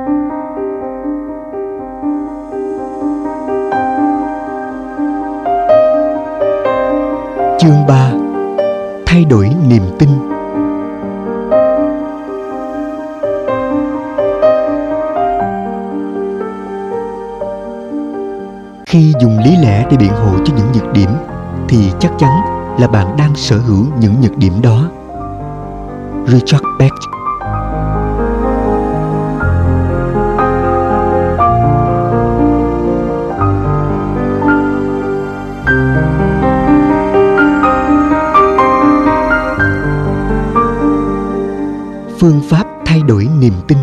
Chương 3. Thay đổi niềm tin. Khi dùng lý lẽ để biện hộ cho những nhược điểm thì chắc chắn là bạn đang sở hữu những nhược điểm đó. Richard Bach. Phương pháp thay đổi niềm tin.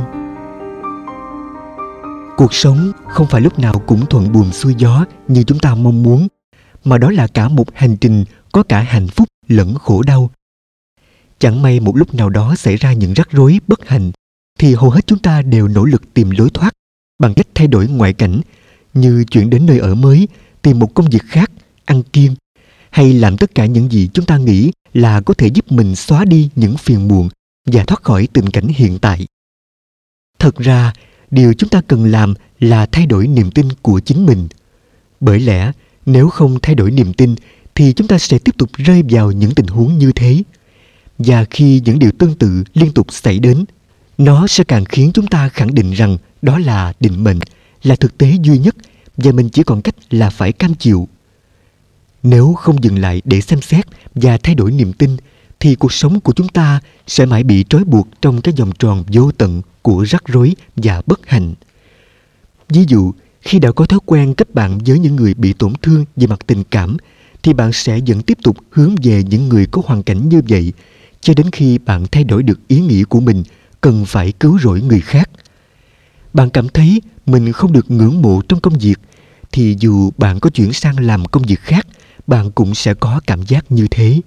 Cuộc sống không phải lúc nào cũng thuận buồm xuôi gió như chúng ta mong muốn, mà đó là cả một hành trình có cả hạnh phúc lẫn khổ đau. Chẳng may một lúc nào đó xảy ra những rắc rối bất hạnh, thì hầu hết chúng ta đều nỗ lực tìm lối thoát bằng cách thay đổi ngoại cảnh, như chuyển đến nơi ở mới, tìm một công việc khác, ăn kiêng, hay làm tất cả những gì chúng ta nghĩ là có thể giúp mình xóa đi những phiền muộn và thoát khỏi tình cảnh hiện tại. Thật ra, điều chúng ta cần làm là thay đổi niềm tin của chính mình. Bởi lẽ, nếu không thay đổi niềm tin, thì chúng ta sẽ tiếp tục rơi vào những tình huống như thế. Và khi những điều tương tự liên tục xảy đến, nó sẽ càng khiến chúng ta khẳng định rằng đó là định mệnh, là thực tế duy nhất, và mình chỉ còn cách là phải cam chịu. Nếu không dừng lại để xem xét và thay đổi niềm tin, thì cuộc sống của chúng ta sẽ mãi bị trói buộc trong cái vòng tròn vô tận của rắc rối và bất hạnh. Ví dụ, khi đã có thói quen kết bạn với những người bị tổn thương về mặt tình cảm, thì bạn sẽ vẫn tiếp tục hướng về những người có hoàn cảnh như vậy, cho đến khi bạn thay đổi được ý nghĩ của mình cần phải cứu rỗi người khác. Bạn cảm thấy mình không được ngưỡng mộ trong công việc, thì dù bạn có chuyển sang làm công việc khác, bạn cũng sẽ có cảm giác như thế.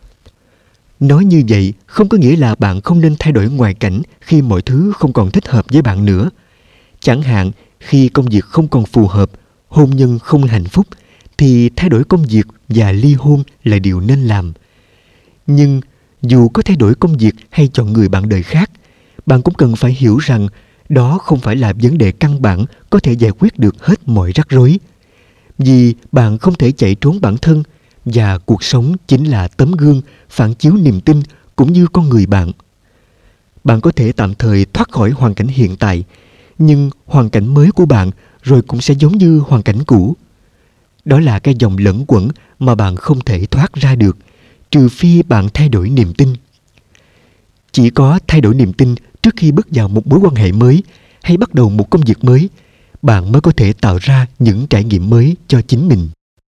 Nói như vậy không có nghĩa là bạn không nên thay đổi ngoại cảnh khi mọi thứ không còn thích hợp với bạn nữa. Chẳng hạn, khi công việc không còn phù hợp, hôn nhân không hạnh phúc, thì thay đổi công việc và ly hôn là điều nên làm. Nhưng dù có thay đổi công việc hay chọn người bạn đời khác, bạn cũng cần phải hiểu rằng đó không phải là vấn đề căn bản có thể giải quyết được hết mọi rắc rối. Vì bạn không thể chạy trốn bản thân, và cuộc sống chính là tấm gương phản chiếu niềm tin cũng như con người bạn. Bạn có thể tạm thời thoát khỏi hoàn cảnh hiện tại, nhưng hoàn cảnh mới của bạn rồi cũng sẽ giống như hoàn cảnh cũ. Đó là cái dòng lẫn quẩn mà bạn không thể thoát ra được, trừ phi bạn thay đổi niềm tin. Chỉ có thay đổi niềm tin trước khi bước vào một mối quan hệ mới hay bắt đầu một công việc mới, bạn mới có thể tạo ra những trải nghiệm mới cho chính mình.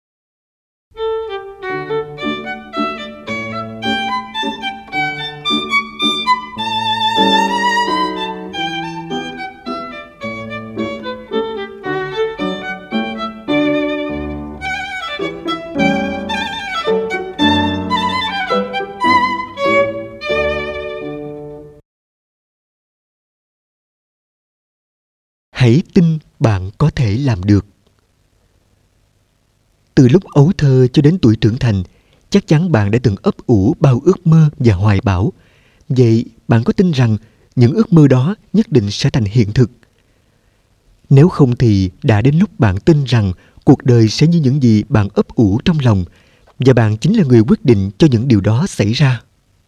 Hãy tin bạn có thể làm được. Từ lúc ấu thơ cho đến tuổi trưởng thành, chắc chắn bạn đã từng ấp ủ bao ước mơ và hoài bão. Vậy bạn có tin rằng những ước mơ đó nhất định sẽ thành hiện thực? Nếu không thì đã đến lúc bạn tin rằng cuộc đời sẽ như những gì bạn ấp ủ trong lòng, và bạn chính là người quyết định cho những điều đó xảy ra.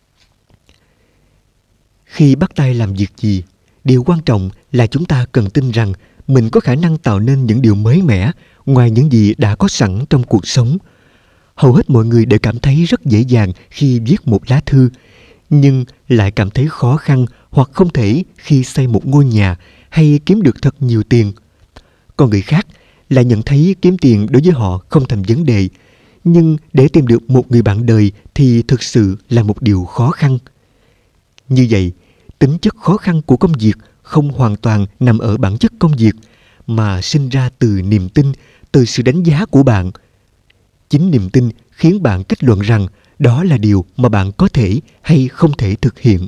Khi bắt tay làm việc gì, điều quan trọng là chúng ta cần tin rằng mình có khả năng tạo nên những điều mới mẻ ngoài những gì đã có sẵn trong cuộc sống. Hầu hết mọi người đều cảm thấy rất dễ dàng khi viết một lá thư, nhưng lại cảm thấy khó khăn hoặc không thể khi xây một ngôi nhà hay kiếm được thật nhiều tiền. Còn người khác lại nhận thấy kiếm tiền đối với họ không thành vấn đề, nhưng để tìm được một người bạn đời thì thực sự là một điều khó khăn. Như vậy, tính chất khó khăn của công việc không hoàn toàn nằm ở bản chất công việc, mà sinh ra từ niềm tin, từ sự đánh giá của bạn. Chính niềm tin khiến bạn kết luận rằng đó là điều mà bạn có thể hay không thể thực hiện.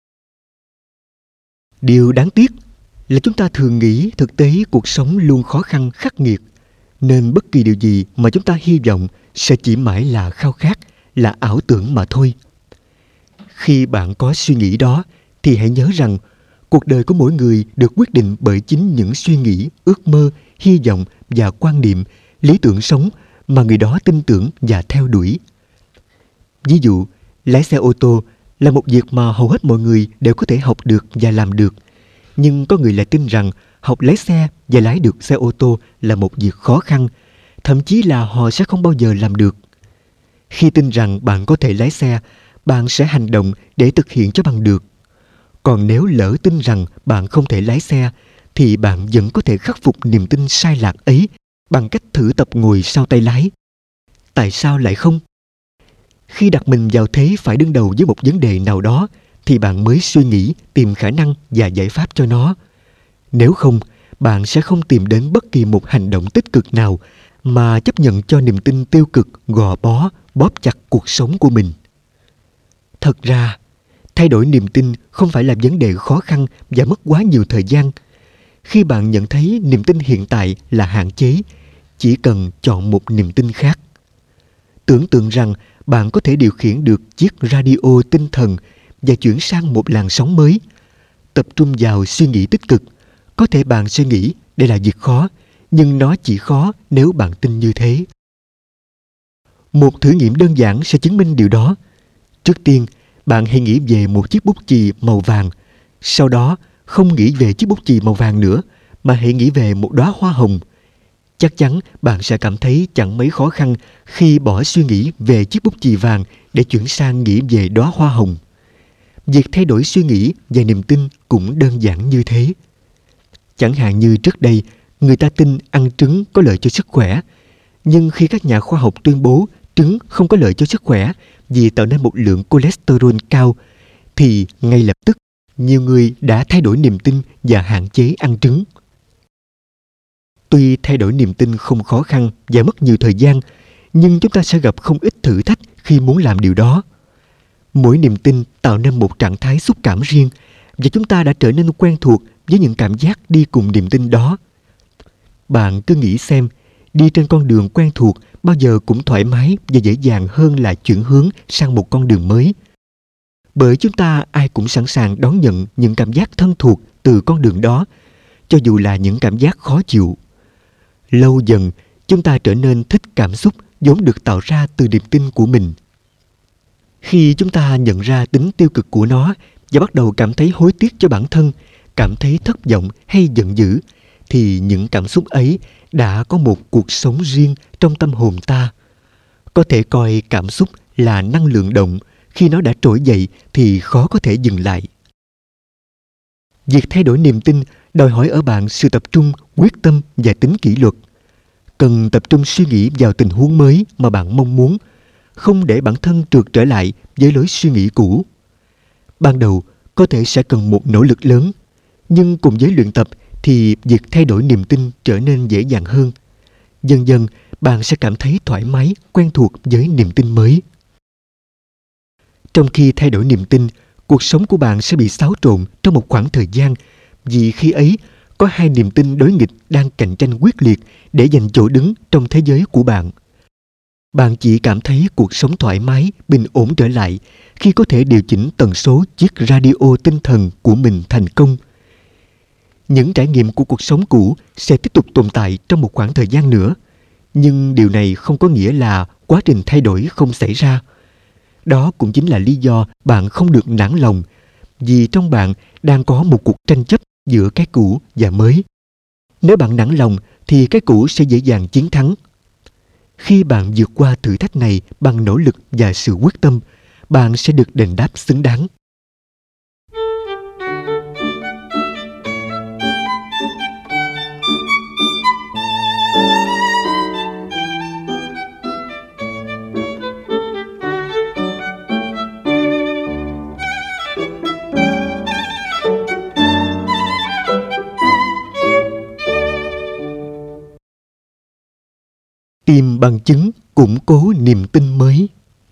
Điều đáng tiếc là chúng ta thường nghĩ thực tế cuộc sống luôn khó khăn khắc nghiệt, nên bất kỳ điều gì mà chúng ta hy vọng sẽ chỉ mãi là khao khát, là ảo tưởng mà thôi. Khi bạn có suy nghĩ đó, thì hãy nhớ rằng Cuộc đời của mỗi người được quyết định bởi chính những suy nghĩ, ước mơ, hy vọng và quan niệm, lý tưởng sống mà người đó tin tưởng và theo đuổi. Ví dụ, lái xe ô tô là một việc mà hầu hết mọi người đều có thể học được và làm được. Nhưng có người lại tin rằng học lái xe và lái được xe ô tô là một việc khó khăn, thậm chí là họ sẽ không bao giờ làm được. Khi tin rằng bạn có thể lái xe, bạn sẽ hành động để thực hiện cho bằng được. Còn nếu lỡ tin rằng bạn không thể lái xe, thì bạn vẫn có thể khắc phục niềm tin sai lạc ấy bằng cách thử tập ngồi sau tay lái. Tại sao lại không? Khi đặt mình vào thế phải đương đầu với một vấn đề nào đó, thì bạn mới suy nghĩ, tìm khả năng và giải pháp cho nó. Nếu không, bạn sẽ không tìm đến bất kỳ một hành động tích cực nào mà chấp nhận cho niềm tin tiêu cực gò bó, bóp chặt cuộc sống của mình. Thật ra, thay đổi niềm tin không phải là vấn đề khó khăn và mất quá nhiều thời gian. Khi bạn nhận thấy niềm tin hiện tại là hạn chế, chỉ cần chọn một niềm tin khác. Tưởng tượng rằng bạn có thể điều khiển được chiếc radio tinh thần và chuyển sang một làn sóng mới. Tập trung vào suy nghĩ tích cực. Có thể bạn sẽ nghĩ đây là việc khó, nhưng nó chỉ khó nếu bạn tin như thế. Một thử nghiệm đơn giản sẽ chứng minh điều đó. Trước tiên, bạn hãy nghĩ về một chiếc bút chì màu vàng. Sau đó, không nghĩ về chiếc bút chì màu vàng nữa, mà hãy nghĩ về một đóa hoa hồng. Chắc chắn bạn sẽ cảm thấy chẳng mấy khó khăn khi bỏ suy nghĩ về chiếc bút chì vàng để chuyển sang nghĩ về đóa hoa hồng. Việc thay đổi suy nghĩ và niềm tin cũng đơn giản như thế. Chẳng hạn như trước đây, người ta tin ăn trứng có lợi cho sức khỏe. Nhưng khi các nhà khoa học tuyên bố trứng không có lợi cho sức khỏe vì tạo nên một lượng cholesterol cao, thì ngay lập tức nhiều người đã thay đổi niềm tin và hạn chế ăn trứng. Tuy thay đổi niềm tin không khó khăn và mất nhiều thời gian, nhưng chúng ta sẽ gặp không ít thử thách khi muốn làm điều đó. Mỗi niềm tin tạo nên một trạng thái xúc cảm riêng, và chúng ta đã trở nên quen thuộc với những cảm giác đi cùng niềm tin đó. Bạn cứ nghĩ xem, đi trên con đường quen thuộc bao giờ cũng thoải mái và dễ dàng hơn là chuyển hướng sang một con đường mới. Bởi chúng ta ai cũng sẵn sàng đón nhận những cảm giác thân thuộc từ con đường đó, cho dù là những cảm giác khó chịu. Lâu dần, chúng ta trở nên thích cảm xúc vốn được tạo ra từ niềm tin của mình. Khi chúng ta nhận ra tính tiêu cực của nó và bắt đầu cảm thấy hối tiếc cho bản thân, cảm thấy thất vọng hay giận dữ, thì những cảm xúc ấy đã có một cuộc sống riêng trong tâm hồn ta. Có thể coi cảm xúc là năng lượng động, khi nó đã trỗi dậy thì khó có thể dừng lại. Việc thay đổi niềm tin đòi hỏi ở bạn sự tập trung, quyết tâm và tính kỷ luật. Cần tập trung suy nghĩ vào tình huống mới mà bạn mong muốn, không để bản thân trượt trở lại với lối suy nghĩ cũ. Ban đầu có thể sẽ cần một nỗ lực lớn, nhưng cùng với luyện tập thì việc thay đổi niềm tin trở nên dễ dàng hơn. Dần dần, bạn sẽ cảm thấy thoải mái, quen thuộc với niềm tin mới. Trong khi thay đổi niềm tin, cuộc sống của bạn sẽ bị xáo trộn trong một khoảng thời gian, vì khi ấy có hai niềm tin đối nghịch đang cạnh tranh quyết liệt để giành chỗ đứng trong thế giới của bạn. Bạn chỉ cảm thấy cuộc sống thoải mái, bình ổn trở lại khi có thể điều chỉnh tần số chiếc radio tinh thần của mình thành công. Những trải nghiệm của cuộc sống cũ sẽ tiếp tục tồn tại trong một khoảng thời gian nữa, nhưng điều này không có nghĩa là quá trình thay đổi không xảy ra. Đó cũng chính là lý do bạn không được nản lòng, vì trong bạn đang có một cuộc tranh chấp giữa cái cũ và mới. Nếu bạn nản lòng thì cái cũ sẽ dễ dàng chiến thắng. Khi bạn vượt qua thử thách này bằng nỗ lực và sự quyết tâm, bạn sẽ được đền đáp xứng đáng. Tìm bằng chứng củng cố niềm tin mới.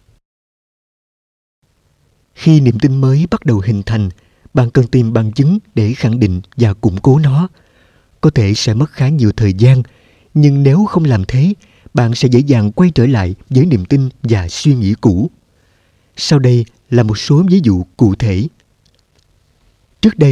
Khi niềm tin mới bắt đầu hình thành, bạn cần tìm bằng chứng để khẳng định và củng cố nó. Có thể sẽ mất khá nhiều thời gian, nhưng nếu không làm thế, bạn sẽ dễ dàng quay trở lại với niềm tin và suy nghĩ cũ. Sau đây là một số ví dụ cụ thể. Trước đây,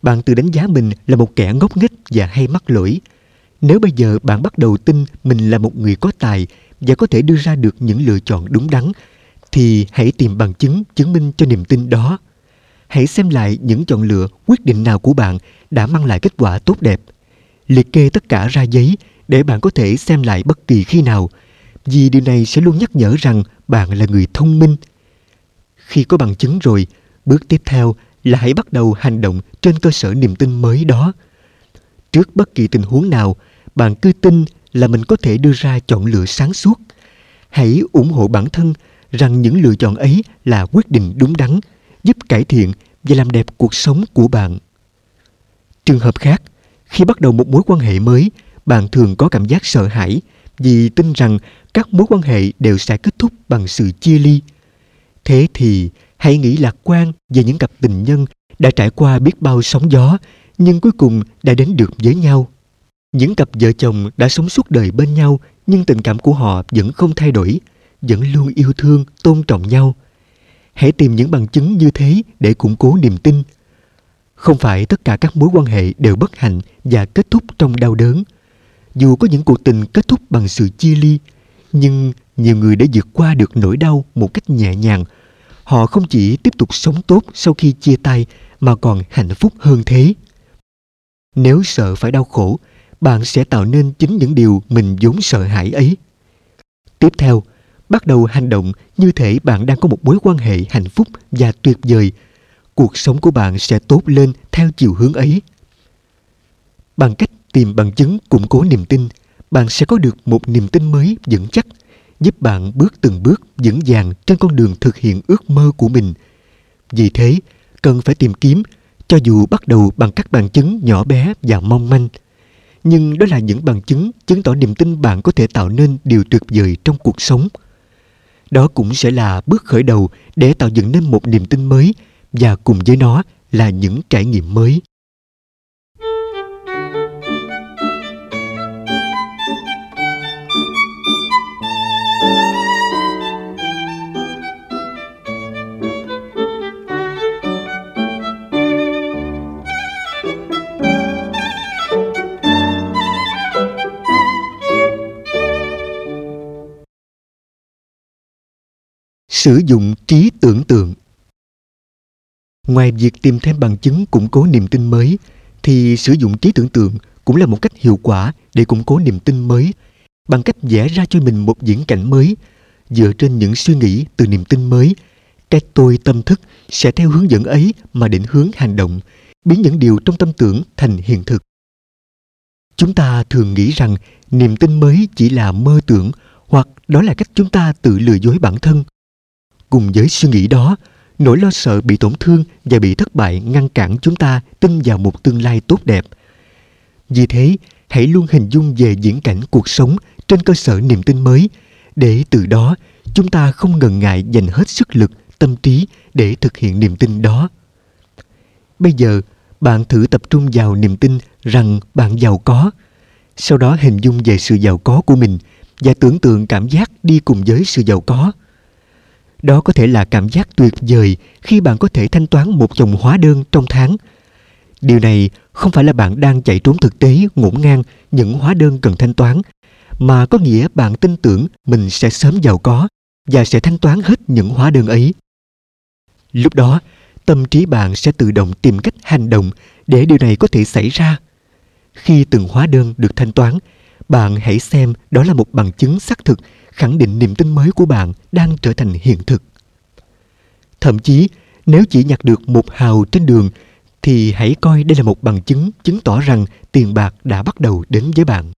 bạn tự đánh giá mình là một kẻ ngốc nghếch và hay mắc lỗi. Nếu bây giờ bạn bắt đầu tin mình là một người có tài và có thể đưa ra được những lựa chọn đúng đắn, thì hãy tìm bằng chứng chứng minh cho niềm tin đó. Hãy xem lại những chọn lựa, quyết định nào của bạn đã mang lại kết quả tốt đẹp. Liệt kê tất cả ra giấy để bạn có thể xem lại bất kỳ khi nào, vì điều này sẽ luôn nhắc nhở rằng bạn là người thông minh. Khi có bằng chứng rồi, bước tiếp theo là hãy bắt đầu hành động trên cơ sở niềm tin mới đó. Trước bất kỳ tình huống nào, bạn cứ tin là mình có thể đưa ra chọn lựa sáng suốt. Hãy ủng hộ bản thân rằng những lựa chọn ấy là quyết định đúng đắn, giúp cải thiện và làm đẹp cuộc sống của bạn. Trường hợp khác, khi bắt đầu một mối quan hệ mới, bạn thường có cảm giác sợ hãi vì tin rằng các mối quan hệ đều sẽ kết thúc bằng sự chia ly. Thế thì hãy nghĩ lạc quan về những cặp tình nhân đã trải qua biết bao sóng gió nhưng cuối cùng đã đến được với nhau. Những cặp vợ chồng đã sống suốt đời bên nhau nhưng tình cảm của họ vẫn không thay đổi, vẫn luôn yêu thương, tôn trọng nhau. Hãy tìm những bằng chứng như thế để củng cố niềm tin. Không phải tất cả các mối quan hệ đều bất hạnh và kết thúc trong đau đớn. Dù có những cuộc tình kết thúc bằng sự chia ly, nhưng nhiều người đã vượt qua được nỗi đau một cách nhẹ nhàng. Họ không chỉ tiếp tục sống tốt sau khi chia tay mà còn hạnh phúc hơn thế. Nếu sợ phải đau khổ, bạn sẽ tạo nên chính những điều mình vốn sợ hãi ấy. Tiếp theo, bắt đầu hành động như thể bạn đang có một mối quan hệ hạnh phúc và tuyệt vời. Cuộc sống của bạn sẽ tốt lên theo chiều hướng ấy. Bằng cách tìm bằng chứng củng cố niềm tin, bạn sẽ có được một niềm tin mới vững chắc, giúp bạn bước từng bước vững vàng trên con đường thực hiện ước mơ của mình. Vì thế, cần phải tìm kiếm, cho dù bắt đầu bằng các bằng chứng nhỏ bé và mong manh. Nhưng đó là những bằng chứng chứng tỏ niềm tin bạn có thể tạo nên điều tuyệt vời trong cuộc sống. Đó cũng sẽ là bước khởi đầu để tạo dựng nên một niềm tin mới, và cùng với nó là những trải nghiệm mới. Sử dụng trí tưởng tượng. Ngoài việc tìm thêm bằng chứng củng cố niềm tin mới, thì sử dụng trí tưởng tượng cũng là một cách hiệu quả để củng cố niềm tin mới, bằng cách vẽ ra cho mình một viễn cảnh mới. Dựa trên những suy nghĩ từ niềm tin mới, cái tôi tâm thức sẽ theo hướng dẫn ấy mà định hướng hành động, biến những điều trong tâm tưởng thành hiện thực. Chúng ta thường nghĩ rằng niềm tin mới chỉ là mơ tưởng, hoặc đó là cách chúng ta tự lừa dối bản thân. Cùng với suy nghĩ đó, nỗi lo sợ bị tổn thương và bị thất bại ngăn cản chúng ta tin vào một tương lai tốt đẹp. Vì thế, hãy luôn hình dung về viễn cảnh cuộc sống trên cơ sở niềm tin mới, để từ đó chúng ta không ngần ngại dành hết sức lực, tâm trí để thực hiện niềm tin đó. Bây giờ, bạn thử tập trung vào niềm tin rằng bạn giàu có. Sau đó hình dung về sự giàu có của mình và tưởng tượng cảm giác đi cùng với sự giàu có. Đó có thể là cảm giác tuyệt vời khi bạn có thể thanh toán một chồng hóa đơn trong tháng. Điều này không phải là bạn đang chạy trốn thực tế ngổn ngang những hóa đơn cần thanh toán, mà có nghĩa bạn tin tưởng mình sẽ sớm giàu có và sẽ thanh toán hết những hóa đơn ấy. Lúc đó, tâm trí bạn sẽ tự động tìm cách hành động để điều này có thể xảy ra. Khi từng hóa đơn được thanh toán, bạn hãy xem đó là một bằng chứng xác thực khẳng định niềm tin mới của bạn đang trở thành hiện thực. Thậm chí, nếu chỉ nhặt được một hào trên đường, thì hãy coi đây là một bằng chứng chứng tỏ rằng tiền bạc đã bắt đầu đến với bạn.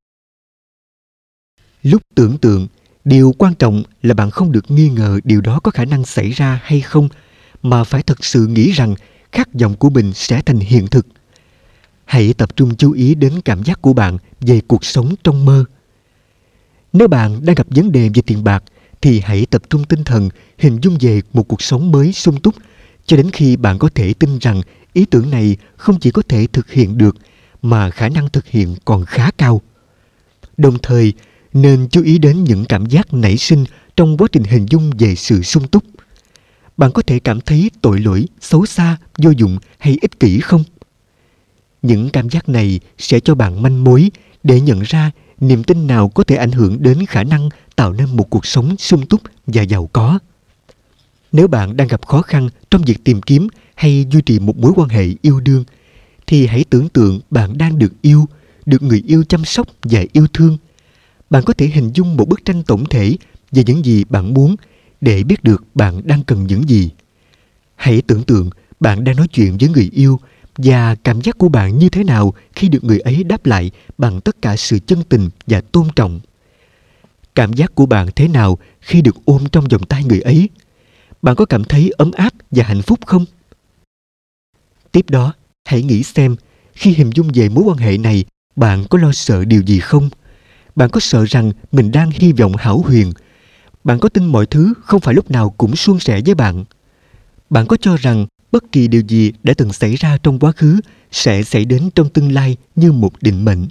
Lúc tưởng tượng, điều quan trọng là bạn không được nghi ngờ điều đó có khả năng xảy ra hay không, mà phải thật sự nghĩ rằng khát vọng của mình sẽ thành hiện thực. Hãy tập trung chú ý đến cảm giác của bạn về cuộc sống trong mơ. Nếu bạn đang gặp vấn đề về tiền bạc, thì hãy tập trung tinh thần hình dung về một cuộc sống mới sung túc, cho đến khi bạn có thể tin rằng ý tưởng này không chỉ có thể thực hiện được, mà khả năng thực hiện còn khá cao. Đồng thời, nên chú ý đến những cảm giác nảy sinh trong quá trình hình dung về sự sung túc. Bạn có thể cảm thấy tội lỗi, xấu xa, vô dụng hay ích kỷ không? Những cảm giác này sẽ cho bạn manh mối để nhận ra niềm tin nào có thể ảnh hưởng đến khả năng tạo nên một cuộc sống sung túc và giàu có. Nếu bạn đang gặp khó khăn trong việc tìm kiếm hay duy trì một mối quan hệ yêu đương, thì hãy tưởng tượng bạn đang được yêu, được người yêu chăm sóc và yêu thương. Bạn có thể hình dung một bức tranh tổng thể về những gì bạn muốn để biết được bạn đang cần những gì. Hãy tưởng tượng bạn đang nói chuyện với người yêu và cảm giác của bạn như thế nào khi được người ấy đáp lại bằng tất cả sự chân tình và tôn trọng. Cảm giác của bạn thế nào khi được ôm trong vòng tay người ấy? Bạn có cảm thấy ấm áp và hạnh phúc không? Tiếp đó, hãy nghĩ xem, khi hình dung về mối quan hệ này, bạn có lo sợ điều gì không? Bạn có sợ rằng mình đang hy vọng hão huyền? Bạn có tin mọi thứ không phải lúc nào cũng suôn sẻ với bạn? Bạn có cho rằng bất kỳ điều gì đã từng xảy ra trong quá khứ sẽ xảy đến trong tương lai như một định mệnh?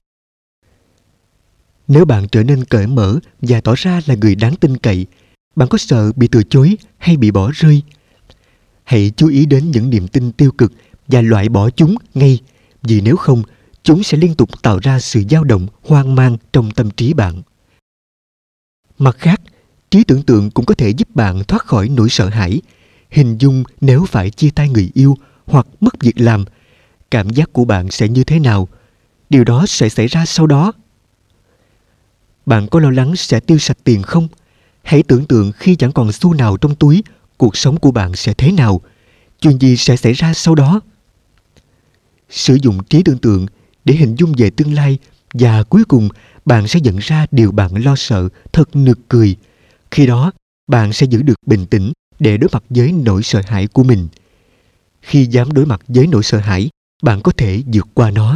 Nếu bạn trở nên cởi mở và tỏ ra là người đáng tin cậy, bạn có sợ bị từ chối hay bị bỏ rơi? Hãy chú ý đến những niềm tin tiêu cực và loại bỏ chúng ngay, vì nếu không, chúng sẽ liên tục tạo ra sự dao động, hoang mang trong tâm trí bạn. Mặt khác, trí tưởng tượng cũng có thể giúp bạn thoát khỏi nỗi sợ hãi. Hình dung nếu phải chia tay người yêu hoặc mất việc làm, cảm giác của bạn sẽ như thế nào? Điều đó sẽ xảy ra sau đó. Bạn có lo lắng sẽ tiêu sạch tiền không? Hãy tưởng tượng khi chẳng còn xu nào trong túi, cuộc sống của bạn sẽ thế nào? Chuyện gì sẽ xảy ra sau đó? Sử dụng trí tưởng tượng để hình dung về tương lai và cuối cùng bạn sẽ nhận ra điều bạn lo sợ thật nực cười. Khi đó, bạn sẽ giữ được bình tĩnh để đối mặt với nỗi sợ hãi của mình. Khi dám đối mặt với nỗi sợ hãi, bạn có thể vượt qua nó.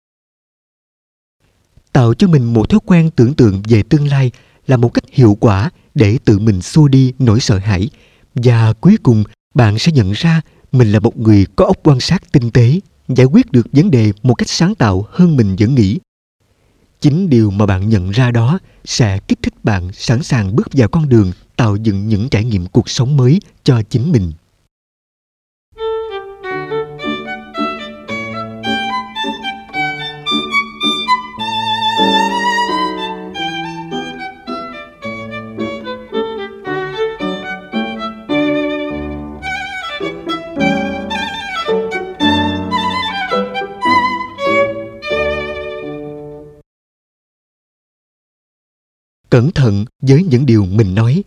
Tạo cho mình một thói quen tưởng tượng về tương lai là một cách hiệu quả để tự mình xua đi nỗi sợ hãi. Và cuối cùng, bạn sẽ nhận ra mình là một người có óc quan sát tinh tế, giải quyết được vấn đề một cách sáng tạo hơn mình vẫn nghĩ. Chính điều mà bạn nhận ra đó sẽ kích thích bạn sẵn sàng bước vào con đường tạo dựng những trải nghiệm cuộc sống mới cho chính mình. Cẩn thận với những điều mình nói.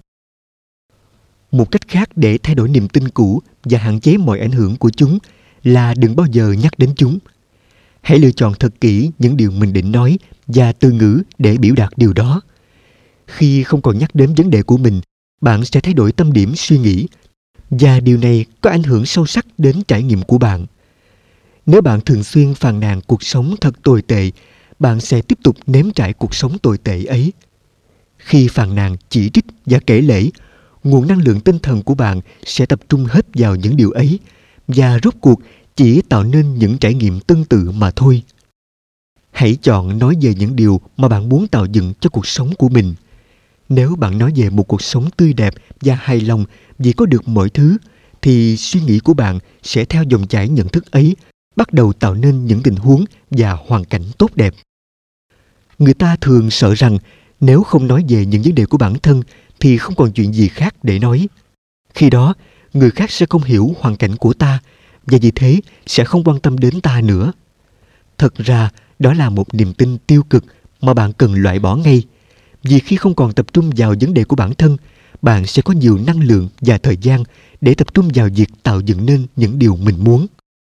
Một cách khác để thay đổi niềm tin cũ và hạn chế mọi ảnh hưởng của chúng là đừng bao giờ nhắc đến chúng. Hãy lựa chọn thật kỹ những điều mình định nói và từ ngữ để biểu đạt điều đó. Khi không còn nhắc đến vấn đề của mình, bạn sẽ thay đổi tâm điểm suy nghĩ, và điều này có ảnh hưởng sâu sắc đến trải nghiệm của bạn. Nếu bạn thường xuyên phàn nàn cuộc sống thật tồi tệ, bạn sẽ tiếp tục nếm trải cuộc sống tồi tệ ấy. Khi phàn nàn, chỉ trích và kể lể, nguồn năng lượng tinh thần của bạn sẽ tập trung hết vào những điều ấy và rốt cuộc chỉ tạo nên những trải nghiệm tương tự mà thôi. Hãy chọn nói về những điều mà bạn muốn tạo dựng cho cuộc sống của mình. Nếu bạn nói về một cuộc sống tươi đẹp và hài lòng vì có được mọi thứ, thì suy nghĩ của bạn sẽ theo dòng chảy nhận thức ấy, bắt đầu tạo nên những tình huống và hoàn cảnh tốt đẹp. Người ta thường sợ rằng nếu không nói về những vấn đề của bản thân thì không còn chuyện gì khác để nói. Khi đó, người khác sẽ không hiểu hoàn cảnh của ta và vì thế sẽ không quan tâm đến ta nữa. Thật ra, đó là một niềm tin tiêu cực mà bạn cần loại bỏ ngay. Vì khi không còn tập trung vào vấn đề của bản thân, bạn sẽ có nhiều năng lượng và thời gian để tập trung vào việc tạo dựng nên những điều mình muốn.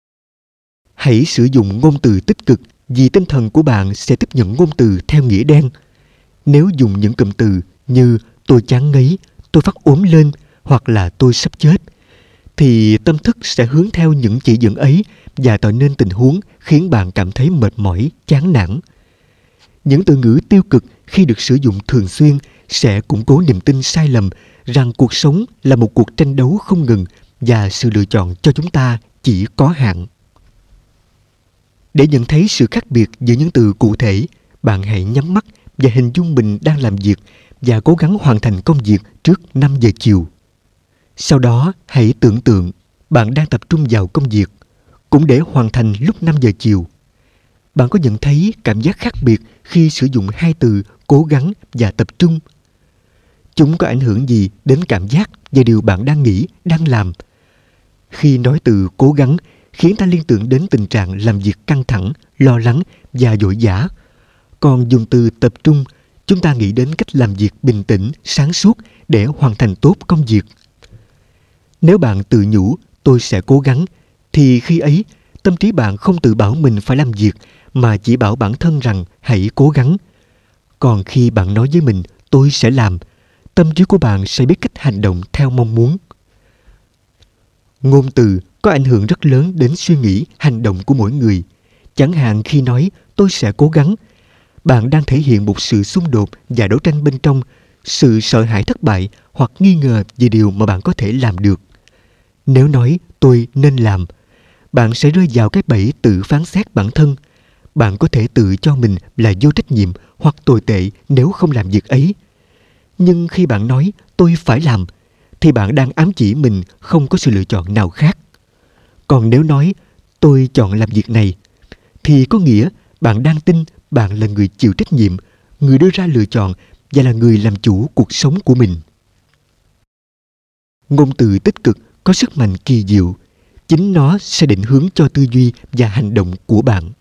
Hãy sử dụng ngôn từ tích cực vì tinh thần của bạn sẽ tiếp nhận ngôn từ theo nghĩa đen. Nếu dùng những cụm từ như tôi chán ngấy, tôi phát ốm lên hoặc là tôi sắp chết, thì tâm thức sẽ hướng theo những chỉ dẫn ấy và tạo nên tình huống khiến bạn cảm thấy mệt mỏi, chán nản. Những từ ngữ tiêu cực khi được sử dụng thường xuyên sẽ củng cố niềm tin sai lầm rằng cuộc sống là một cuộc tranh đấu không ngừng và sự lựa chọn cho chúng ta chỉ có hạn. Để nhận thấy sự khác biệt giữa những từ cụ thể, bạn hãy nhắm mắt và hình dung mình đang làm việc và cố gắng hoàn thành công việc trước 5 giờ chiều. Sau đó, hãy tưởng tượng bạn đang tập trung vào công việc, cũng để hoàn thành lúc 5 giờ chiều. Bạn có nhận thấy cảm giác khác biệt khi sử dụng hai từ cố gắng và tập trung? Chúng có ảnh hưởng gì đến cảm giác và điều bạn đang nghĩ, đang làm? Khi nói từ cố gắng khiến ta liên tưởng đến tình trạng làm việc căng thẳng, lo lắng và vội vã. Còn dùng từ tập trung, chúng ta nghĩ đến cách làm việc bình tĩnh, sáng suốt để hoàn thành tốt công việc. Nếu bạn tự nhủ tôi sẽ cố gắng, thì khi ấy tâm trí bạn không tự bảo mình phải làm việc mà chỉ bảo bản thân rằng hãy cố gắng. Còn khi bạn nói với mình tôi sẽ làm, tâm trí của bạn sẽ biết cách hành động theo mong muốn. Ngôn từ có ảnh hưởng rất lớn đến suy nghĩ, hành động của mỗi người. Chẳng hạn khi nói tôi sẽ cố gắng, bạn đang thể hiện một sự xung đột và đấu tranh bên trong, sự sợ hãi thất bại hoặc nghi ngờ về điều mà bạn có thể làm được. Nếu nói tôi nên làm, bạn sẽ rơi vào cái bẫy tự phán xét bản thân. Bạn có thể tự cho mình là vô trách nhiệm hoặc tồi tệ nếu không làm việc ấy. Nhưng khi bạn nói tôi phải làm, thì bạn đang ám chỉ mình không có sự lựa chọn nào khác. Còn nếu nói tôi chọn làm việc này, thì có nghĩa bạn đang tin bạn là người chịu trách nhiệm, người đưa ra lựa chọn và là người làm chủ cuộc sống của mình. Ngôn từ tích cực có sức mạnh kỳ diệu. Chính nó sẽ định hướng cho tư duy và hành động của bạn.